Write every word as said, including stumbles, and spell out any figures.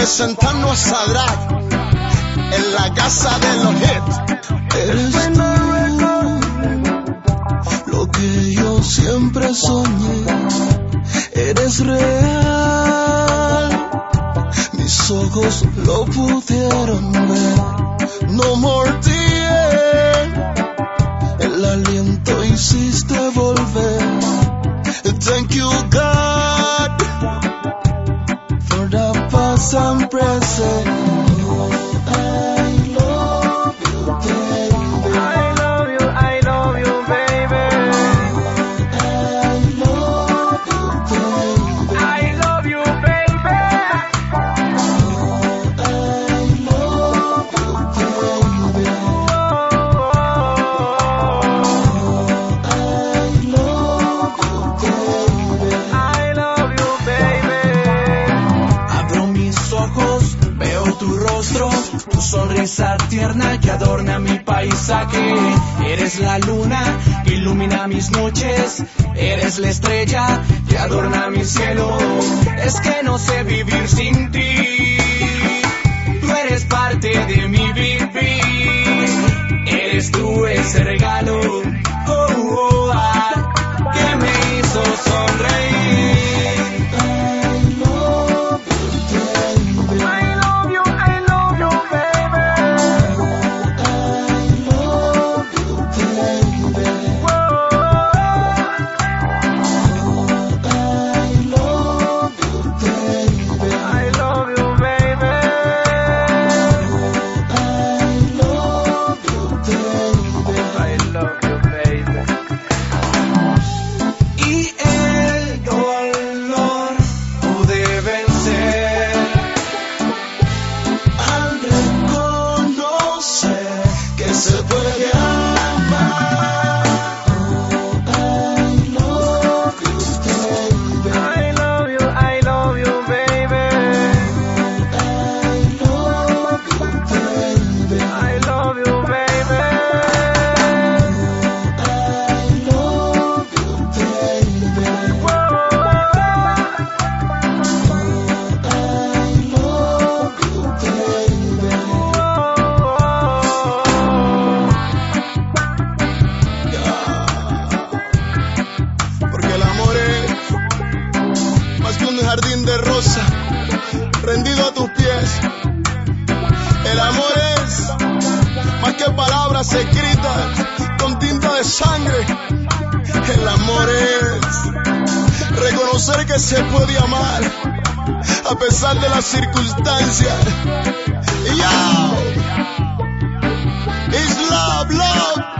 representando a Sadrach en la casa de los hits. Eres tú lo que yo siempre soñé. Eres real, mis ojos lo pudieron ver. No more tears, el aliento hiciste volver. Thank you God for the past and present. I love you, baby. I love you, I love you, baby. I love you, baby. I love you, baby. I love you, baby. I love you, baby. Abro mis ojos, veo tu rostro, tu sonrisa tierna que adorna mi paisaje. Eres la luna que ilumina mis noches, eres la estrella que adorna mi cielo. Es que no sé vivir sin ti, tú eres parte de mi vivir. Eres tú ese regalo, oh, oh, ah, que me hizo sonreír. I love you, I love you, baby. I love you, baby. I love you, baby. Y el dolor pude vencer Al reconocer que se puede amar. Oh, I love you, baby. I love you, I love you, baby. I love you, baby. I love you, baby. I love you, baby. Whoa. I love you, baby. Porque el amor es más que un jardín de rosa rendido a tus pies. El amor es más que palabras escritas con tinta de sangre. El amor es reconocer que se puede amar a pesar de las circunstancias. Y ya, it's love, love.